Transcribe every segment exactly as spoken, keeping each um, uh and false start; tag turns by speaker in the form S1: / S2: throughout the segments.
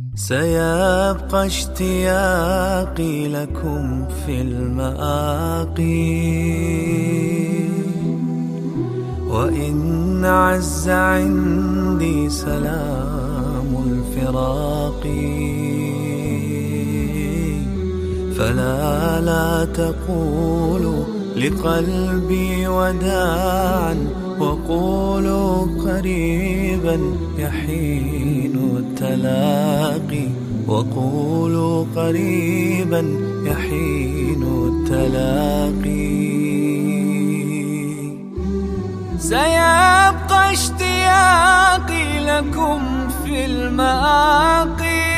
S1: سيبقى اشتياقي لكم في المآقي، وإن عز عندي سلام الفراق، فلا لا تقولوا لقلبي وداعا، وقولوا قريبا يحين التلاقي، وقولوا قريبا يحين التلاقي. سيبقى اشتياقي لكم في المآقي،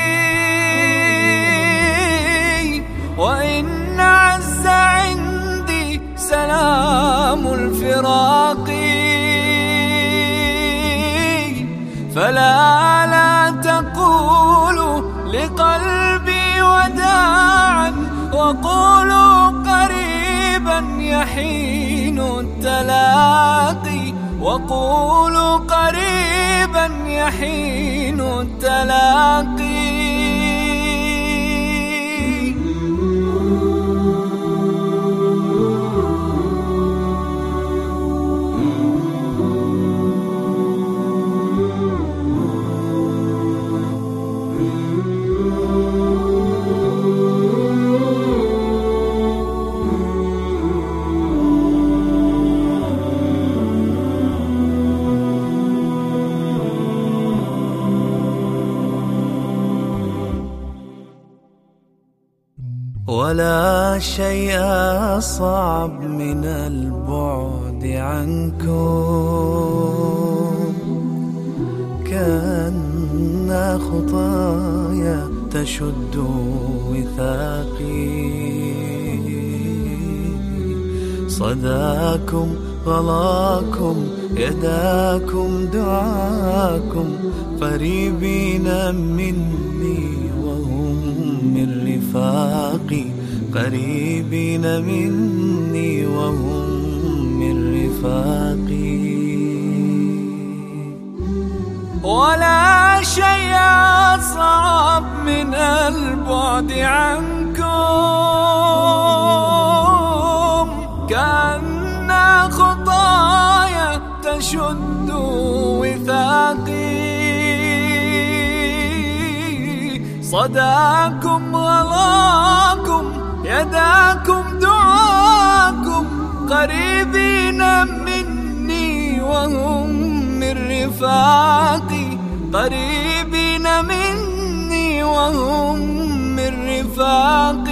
S1: وإن عز عندي سلام الفراق، فلا لا تقولوا لقلبي وداعا، وقولوا قريبا يحين التلاقي، وقولوا قريبا يحين التلاقي. ولا شيء أصعب من البعد عنكم، كأن خطايا تشد وثاقي، صداكم غلاكم يداكم دعاكم، قريبين مني وهم من رفاقي، قريبين مني وهم من رفاقي. ولا شيء أصعب من البعد عنكم، كأن خطايا تشد وثاقي، صداكم غلاكم يداكم دعاكم، قريبين مني وهم من رفاقي، قريبين مني وهم من رفاقي.